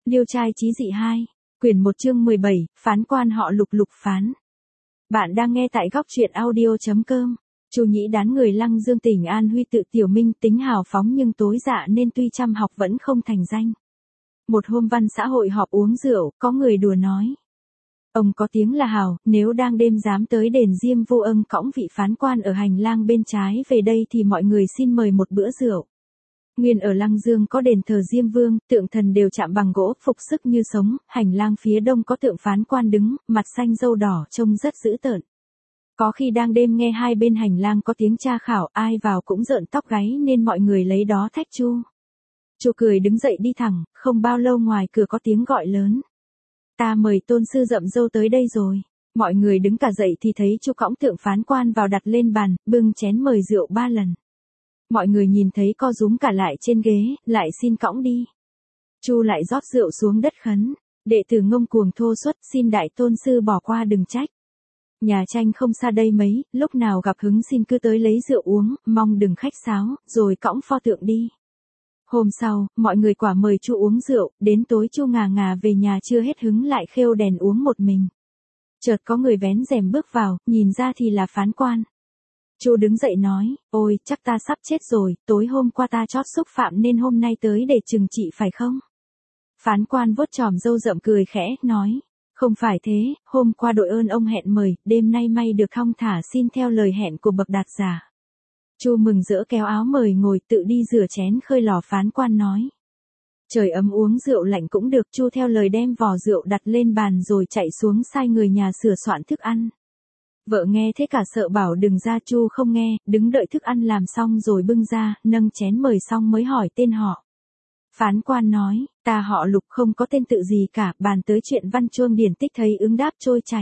Liêu trai chí dị 2, quyển 1 chương 17, phán quan họ Lục Lục phán. Bạn đang nghe tại góc truyện audio.com. Chu Nhĩ đán người Lăng Dương tỉnh An Huy tự tiểu minh tính hào phóng nhưng tối dạ nên tuy chăm học vẫn không thành danh. Một hôm văn xã hội họp uống rượu, có người đùa nói. Ông có tiếng là hào, nếu đang đêm dám tới đền Diêm Vô Ân cõng vị phán quan ở hành lang bên trái về đây thì mọi người xin mời một bữa rượu. Nguyên ở Lăng Dương có đền thờ Diêm Vương, tượng thần đều chạm bằng gỗ, phục sức như sống, hành lang phía đông có tượng phán quan đứng, mặt xanh râu đỏ trông rất dữ tợn. Có khi đang đêm nghe hai bên hành lang có tiếng tra khảo, ai vào cũng rợn tóc gáy nên mọi người lấy đó thách Chu. Chu cười đứng dậy đi thẳng, không bao lâu ngoài cửa có tiếng gọi lớn. Ta mời tôn sư rậm râu tới đây rồi. Mọi người đứng cả dậy thì thấy Chu cõng tượng phán quan vào đặt lên bàn, bưng chén mời rượu 3 lần. Mọi người nhìn thấy co rúm cả lại trên ghế, lại xin cõng đi. Chu lại rót rượu xuống đất khấn. Đệ tử ngông cuồng thô suất xin đại tôn sư bỏ qua đừng trách. Nhà tranh không xa đây mấy, lúc nào gặp hứng xin cứ tới lấy rượu uống, mong đừng khách sáo, rồi cõng pho tượng đi. Hôm sau, mọi người quả mời Chu uống rượu, đến tối Chu ngà ngà về nhà chưa hết hứng lại khêu đèn uống một mình. Chợt có người vén rèm bước vào, nhìn ra thì là phán quan. Chu đứng dậy nói, ôi, chắc ta sắp chết rồi, tối hôm qua ta chót xúc phạm nên hôm nay tới để trừng trị phải không? Phán quan vuốt chòm râu rậm cười khẽ, nói, không phải thế, hôm qua đội ơn ông hẹn mời, đêm nay may được thong thả xin theo lời hẹn của bậc đạt giả. Chu mừng rỡ kéo áo mời ngồi tự đi rửa chén khơi lò. Phán quan nói. Trời ấm uống rượu lạnh cũng được. Chu theo lời đem vò rượu đặt lên bàn rồi chạy xuống sai người nhà sửa soạn thức ăn. Vợ nghe thế cả sợ bảo đừng ra. Chu không nghe, đứng đợi thức ăn làm xong rồi bưng ra, nâng chén mời xong mới hỏi tên họ. Phán quan nói, ta họ Lục không có tên tự gì cả, bàn tới chuyện văn chương điển tích thấy ứng đáp trôi chảy.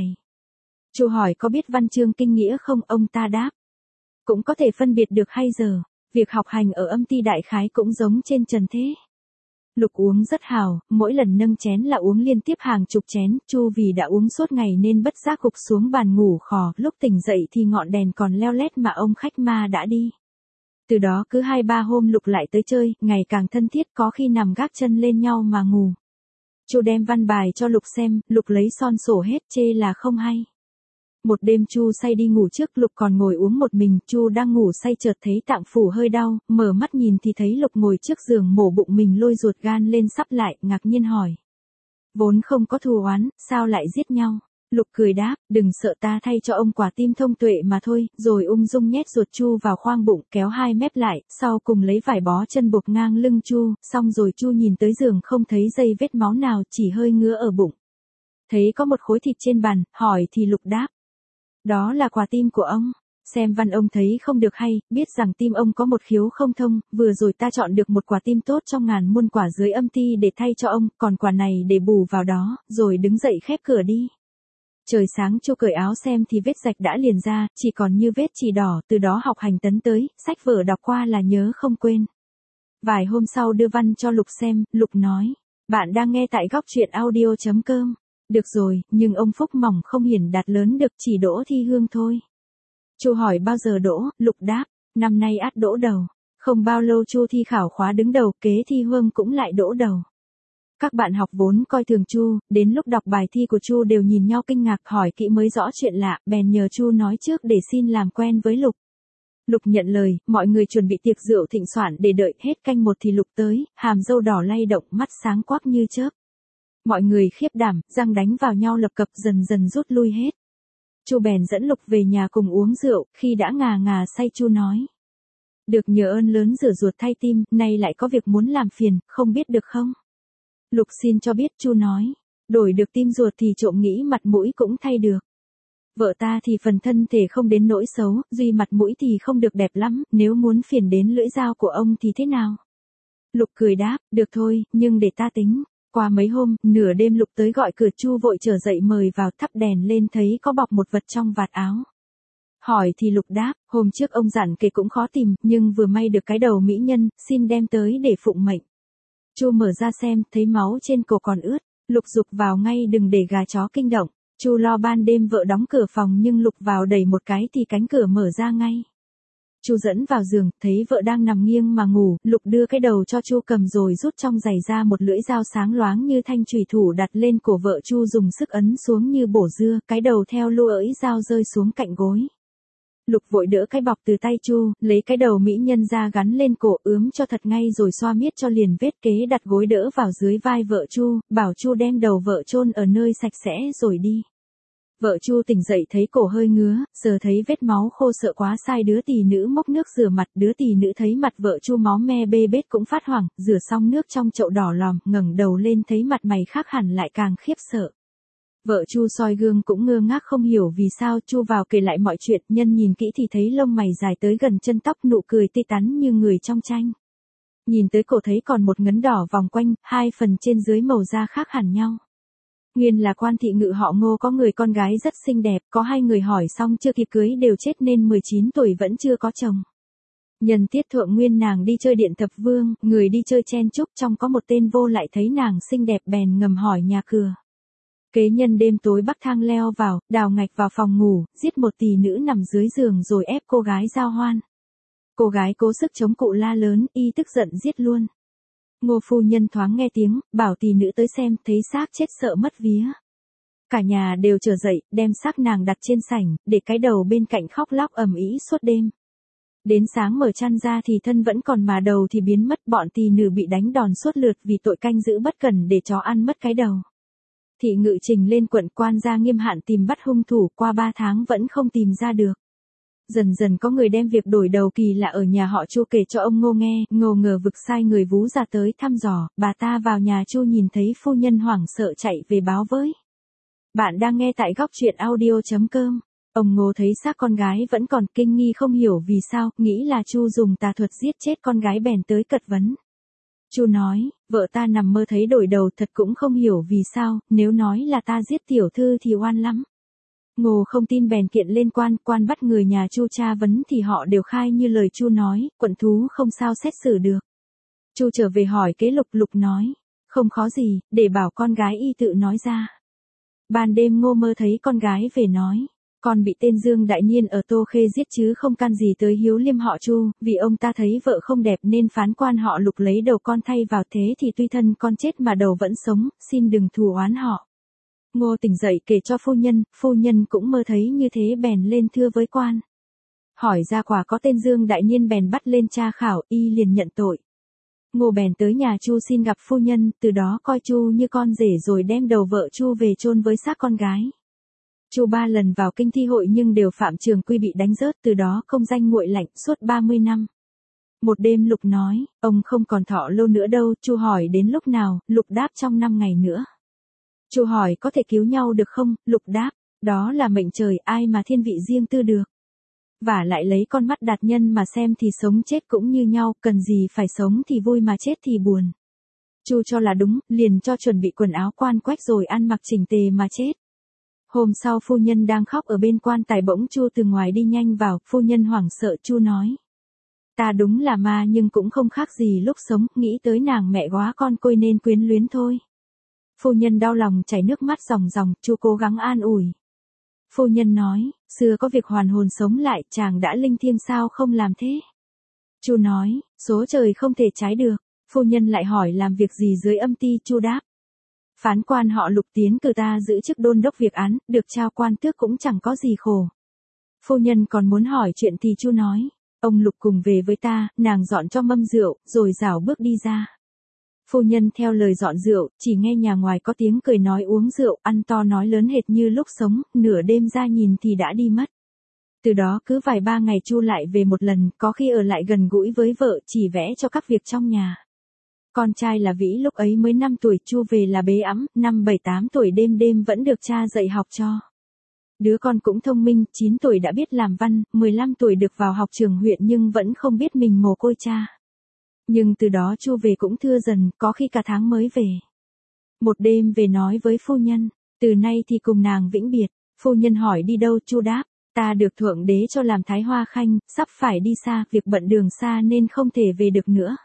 Chu hỏi có biết văn chương kinh nghĩa không, ông ta đáp. Cũng có thể phân biệt được hay giờ, việc học hành ở âm ty đại khái cũng giống trên trần thế. Lục uống rất hào, mỗi lần nâng chén là uống liên tiếp hàng chục chén, Chu vì đã uống suốt ngày nên bất giác gục xuống bàn ngủ khò, lúc tỉnh dậy thì ngọn đèn còn leo lét mà ông khách ma đã đi. Từ đó cứ 2-3 hôm Lục lại tới chơi, ngày càng thân thiết, có khi nằm gác chân lên nhau mà ngủ. Chu đem văn bài cho Lục xem, Lục lấy son sổ hết chê là không hay. Một đêm Chu say đi ngủ trước, Lục còn ngồi uống một mình, Chu đang ngủ say chợt thấy tạng phủ hơi đau, mở mắt nhìn thì thấy Lục ngồi trước giường mổ bụng mình lôi ruột gan lên sắp lại, ngạc nhiên hỏi. Vốn không có thù oán, sao lại giết nhau? Lục cười đáp, đừng sợ ta thay cho ông quả tim thông tuệ mà thôi, rồi ung dung nhét ruột Chu vào khoang bụng, kéo hai mép lại, sau cùng lấy vải bó chân buộc ngang lưng Chu, xong rồi Chu nhìn tới giường không thấy dây vết máu nào, chỉ hơi ngứa ở bụng. Thấy có một khối thịt trên bàn, hỏi thì Lục đáp. Đó là quả tim của ông. Xem văn ông thấy không được hay, biết rằng tim ông có một khiếu không thông, vừa rồi ta chọn được một quả tim tốt trong ngàn muôn quả dưới âm ty để thay cho ông, còn quả này để bù vào đó, rồi đứng dậy khép cửa đi. Trời sáng Chu cởi áo xem thì vết rạch đã liền ra, chỉ còn như vết chỉ đỏ, từ đó học hành tấn tới, sách vở đọc qua là nhớ không quên. Vài hôm sau đưa văn cho Lục xem, Lục nói, bạn đang nghe tại góc truyện audio.com. Được rồi, nhưng ông phúc mỏng không hiển đạt lớn được, chỉ đỗ thi hương thôi. Chu hỏi bao giờ đỗ, Lục đáp, năm nay ắt đỗ đầu. Không bao lâu Chu thi khảo khóa đứng đầu, kế thi hương cũng lại đỗ đầu. Các bạn học vốn coi thường Chu, đến lúc đọc bài thi của Chu đều nhìn nhau kinh ngạc, hỏi kỹ mới rõ chuyện lạ, bèn nhờ Chu nói trước để xin làm quen với Lục. Lục nhận lời, mọi người chuẩn bị tiệc rượu thịnh soạn để đợi, hết canh một thì Lục tới, hàm râu đỏ lay động, mắt sáng quắc như chớp. Mọi người khiếp đảm, răng đánh vào nhau lập cập, dần dần rút lui hết. Chu bèn dẫn Lục về nhà cùng uống rượu, khi đã ngà ngà say Chu nói. Được nhờ ơn lớn rửa ruột thay tim, nay lại có việc muốn làm phiền, không biết được không? Lục xin cho biết, Chu nói. Đổi được tim ruột thì trộm nghĩ mặt mũi cũng thay được. Vợ ta thì phần thân thể không đến nỗi xấu, duy mặt mũi thì không được đẹp lắm, nếu muốn phiền đến lưỡi dao của ông thì thế nào? Lục cười đáp, được thôi, nhưng để ta tính. Qua mấy hôm, nửa đêm Lục tới gọi cửa, Chu vội trở dậy mời vào, thắp đèn lên thấy có bọc một vật trong vạt áo. Hỏi thì Lục đáp, hôm trước ông dặn kể cũng khó tìm, nhưng vừa may được cái đầu mỹ nhân, xin đem tới để phụng mệnh. Chu mở ra xem, thấy máu trên cổ còn ướt, Lục giục vào ngay đừng để gà chó kinh động. Chu lo ban đêm vợ đóng cửa phòng nhưng Lục vào đẩy một cái thì cánh cửa mở ra ngay. Chu dẫn vào giường, thấy vợ đang nằm nghiêng mà ngủ, Lục đưa cái đầu cho Chu cầm rồi rút trong giày ra một lưỡi dao sáng loáng như thanh chùy thủ đặt lên cổ vợ Chu dùng sức ấn xuống như bổ dưa, cái đầu theo lưỡi dao rơi xuống cạnh gối. Lục vội đỡ cái bọc từ tay Chu, lấy cái đầu mỹ nhân ra gắn lên cổ ướm cho thật ngay rồi xoa miết cho liền vết kế đặt gối đỡ vào dưới vai vợ Chu, bảo Chu đem đầu vợ chôn ở nơi sạch sẽ rồi đi. Vợ Chu tỉnh dậy thấy cổ hơi ngứa, giờ thấy vết máu khô sợ quá sai đứa tỳ nữ mốc nước rửa mặt, đứa tỳ nữ thấy mặt vợ Chu máu me bê bết cũng phát hoảng, rửa xong nước trong chậu đỏ lòm, ngẩng đầu lên thấy mặt mày khác hẳn lại càng khiếp sợ. Vợ Chu soi gương cũng ngơ ngác không hiểu vì sao. Chu vào kể lại mọi chuyện, nhân nhìn kỹ thì thấy lông mày dài tới gần chân tóc, nụ cười tươi tắn như người trong tranh. Nhìn tới cổ thấy còn một ngấn đỏ vòng quanh, hai phần trên dưới màu da khác hẳn nhau. Nguyên là quan thị ngự họ Ngô có người con gái rất xinh đẹp, có hai người hỏi xong chưa kịp cưới đều chết nên 19 tuổi vẫn chưa có chồng. Nhân tiết thượng nguyên nàng đi chơi điện thập vương, người đi chơi chen chúc trong có một tên vô lại thấy nàng xinh đẹp bèn ngầm hỏi nhà cửa. Kế nhân đêm tối bắc thang leo vào, đào ngạch vào phòng ngủ, giết một tỳ nữ nằm dưới giường rồi ép cô gái giao hoan. Cô gái cố sức chống cự la lớn, y tức giận giết luôn. Ngô phu nhân thoáng nghe tiếng, bảo tỳ nữ tới xem, thấy xác chết sợ mất vía. Cả nhà đều trở dậy, đem xác nàng đặt trên sảnh, để cái đầu bên cạnh khóc lóc ầm ĩ suốt đêm. Đến sáng mở chăn ra thì thân vẫn còn mà đầu thì biến mất, bọn tỳ nữ bị đánh đòn suốt lượt vì tội canh giữ bất cẩn để chó ăn mất cái đầu. Thị ngự trình lên quận, quan gia nghiêm hạn tìm bắt hung thủ, qua 3 tháng vẫn không tìm ra được. Dần dần có người đem việc đổi đầu kỳ lạ ở nhà họ Chu kể cho ông Ngô nghe, Ngô ngờ vực sai người vú ra tới thăm dò, bà ta vào nhà Chu nhìn thấy phu nhân hoảng sợ chạy về báo với. Bạn đang nghe tại góc truyện audio.com. Ông Ngô thấy xác con gái vẫn còn kinh nghi không hiểu vì sao, nghĩ là Chu dùng tà thuật giết chết con gái bèn tới cật vấn. Chu nói, vợ ta nằm mơ thấy đổi đầu thật cũng không hiểu vì sao, nếu nói là ta giết tiểu thư thì oan lắm. Ngô không tin bèn kiện lên quan, quan bắt người nhà Chu tra vấn thì họ đều khai như lời Chu nói, quận thú không sao xét xử được. Chu trở về hỏi kế Lục, Lục nói, không khó gì, để bảo con gái y tự nói ra. Ban đêm Ngô mơ thấy con gái về nói, con bị tên Dương Đại Niên ở Tô Khê giết chứ không can gì tới Hiếu Liêm họ Chu, vì ông ta thấy vợ không đẹp nên phán quan họ Lục lấy đầu con thay vào, thế thì tuy thân con chết mà đầu vẫn sống, xin đừng thù oán họ. Ngô tỉnh dậy kể cho phu nhân cũng mơ thấy như thế bèn lên thưa với quan. Hỏi ra quả có tên Dương Đại Niên bèn bắt lên tra khảo, y liền nhận tội. Ngô bèn tới nhà Chu xin gặp phu nhân, từ đó coi Chu như con rể rồi đem đầu vợ Chu về chôn với xác con gái. Chu 3 lần vào kinh thi hội nhưng đều phạm trường quy bị đánh rớt, từ đó công danh nguội lạnh suốt 30 năm. Một đêm Lục nói, ông không còn thọ lâu nữa đâu. Chu hỏi đến lúc nào, Lục đáp trong 5 ngày nữa. Chu hỏi có thể cứu nhau được không, Lục đáp, đó là mệnh trời, ai mà thiên vị riêng tư được. Và lại lấy con mắt đạt nhân mà xem thì sống chết cũng như nhau, cần gì phải sống thì vui mà chết thì buồn. Chu cho là đúng, liền cho chuẩn bị quần áo quan quách rồi ăn mặc chỉnh tề mà chết. Hôm sau phu nhân đang khóc ở bên quan tài bỗng Chu từ ngoài đi nhanh vào, phu nhân hoảng sợ. Chu nói, ta đúng là ma nhưng cũng không khác gì lúc sống, nghĩ tới nàng mẹ góa con côi nên quyến luyến thôi. Phu nhân đau lòng chảy nước mắt ròng ròng, Chu cố gắng an ủi. Phu nhân nói, xưa có việc hoàn hồn sống lại, chàng đã linh thiêng sao không làm thế. Chu nói, số trời không thể trái được. Phu nhân lại hỏi làm việc gì dưới âm ty. Chu đáp, phán quan họ Lục tiến cử ta giữ chức đôn đốc việc án, được trao quan tước cũng chẳng có gì khổ. Phu nhân còn muốn hỏi chuyện thì Chu nói, ông Lục cùng về với ta. Nàng dọn cho mâm rượu, rồi rảo bước đi ra. Phu nhân theo lời dọn rượu, chỉ nghe nhà ngoài có tiếng cười nói uống rượu, ăn to nói lớn hệt như lúc sống, nửa đêm ra nhìn thì đã đi mất. Từ đó cứ vài 3 ngày Chu lại về một lần, có khi ở lại gần gũi với vợ, chỉ vẽ cho các việc trong nhà. Con trai là Vĩ lúc ấy mới 5 tuổi, Chu về là bế ẵm, năm 7-8 tuổi đêm đêm vẫn được cha dạy học cho. Đứa con cũng thông minh, 9 tuổi đã biết làm văn, 15 tuổi được vào học trường huyện nhưng vẫn không biết mình mồ côi cha. Nhưng từ đó Chu về cũng thưa dần, có khi cả tháng mới về. Một đêm về nói với phu nhân, từ nay thì cùng nàng vĩnh biệt. Phu nhân hỏi đi đâu, Chu đáp, ta được thượng đế cho làm thái hoa khanh, sắp phải đi xa, việc bận đường xa nên không thể về được nữa.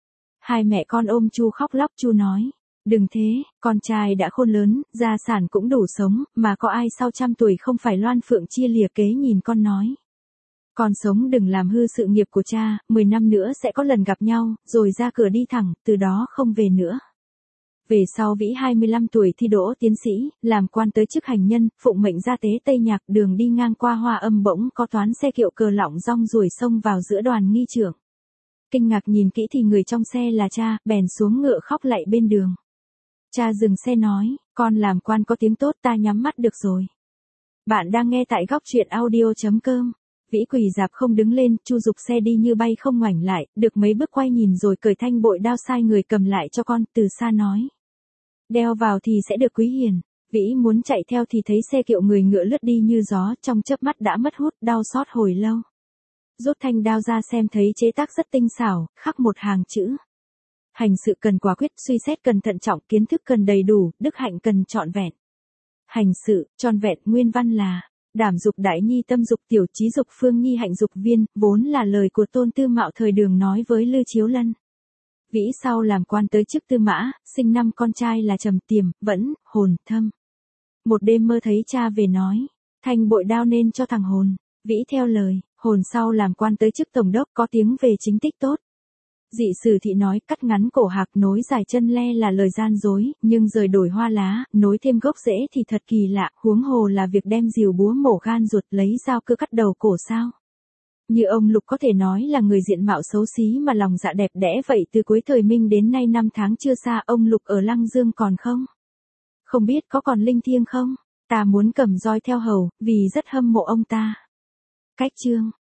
Hai mẹ con ôm Chu khóc lóc. Chu nói, đừng thế, con trai đã khôn lớn, gia sản cũng đủ sống, mà có ai sau 100 tuổi không phải loan phượng chia lìa kế nhìn con nói. Con sống đừng làm hư sự nghiệp của cha, 10 năm nữa sẽ có lần gặp nhau, rồi ra cửa đi thẳng, từ đó không về nữa. Về sau Vĩ 25 tuổi thi đỗ tiến sĩ, làm quan tới chức hành nhân, phụng mệnh ra tế Tây Nhạc, đường đi ngang qua Hoa Âm bỗng có toán xe kiệu cờ lọng rong ruổi xông vào giữa đoàn nghi trưởng. Kinh ngạc nhìn kỹ thì người trong xe là cha, bèn xuống ngựa khóc lạy bên đường. Cha dừng xe nói, con làm quan có tiếng tốt ta nhắm mắt được rồi. Bạn đang nghe tại góc truyện audio.com. Vĩ quỳ dạp không đứng lên, Chu giục xe đi như bay không ngoảnh lại, được mấy bước quay nhìn rồi cởi thanh bội đao sai người cầm lại cho con, từ xa nói. Đeo vào thì sẽ được quý hiền. Vĩ muốn chạy theo thì thấy xe kiệu người ngựa lướt đi như gió, trong chớp mắt đã mất hút, đau xót hồi lâu. Rút thanh đao ra xem thấy chế tác rất tinh xảo, khắc một hàng chữ. Hành sự cần quả quyết, suy xét cần thận trọng, kiến thức cần đầy đủ, đức hạnh cần trọn vẹn. Hành sự, trọn vẹn nguyên văn là, đảm dục đại nhi tâm dục tiểu trí dục phương nhi hạnh dục viên, vốn là lời của Tôn Tư Mạo thời Đường nói với Lư Chiếu Lân. Vĩ sau làm quan tới chức tư mã, sinh 5 con trai là Trầm, Tiềm, Vẫn, Hồn, Thâm. Một đêm mơ thấy cha về nói, thanh bội đao nên cho thằng Hồn. Vĩ theo lời, Hồn sau làm quan tới chức tổng đốc có tiếng về chính tích tốt. Dị sử thị nói cắt ngắn cổ hạc nối dài chân le là lời gian dối, nhưng rời đổi hoa lá, nối thêm gốc rễ thì thật kỳ lạ, huống hồ là việc đem rìu búa mổ gan ruột lấy dao cưa cắt đầu cổ sao. Như ông Lục có thể nói là người diện mạo xấu xí mà lòng dạ đẹp đẽ vậy, từ cuối thời Minh đến nay 5 tháng chưa xa, ông Lục ở Lăng Dương còn không? Không biết có còn linh thiêng không? Ta muốn cầm roi theo hầu, vì rất hâm mộ ông ta. Cách chương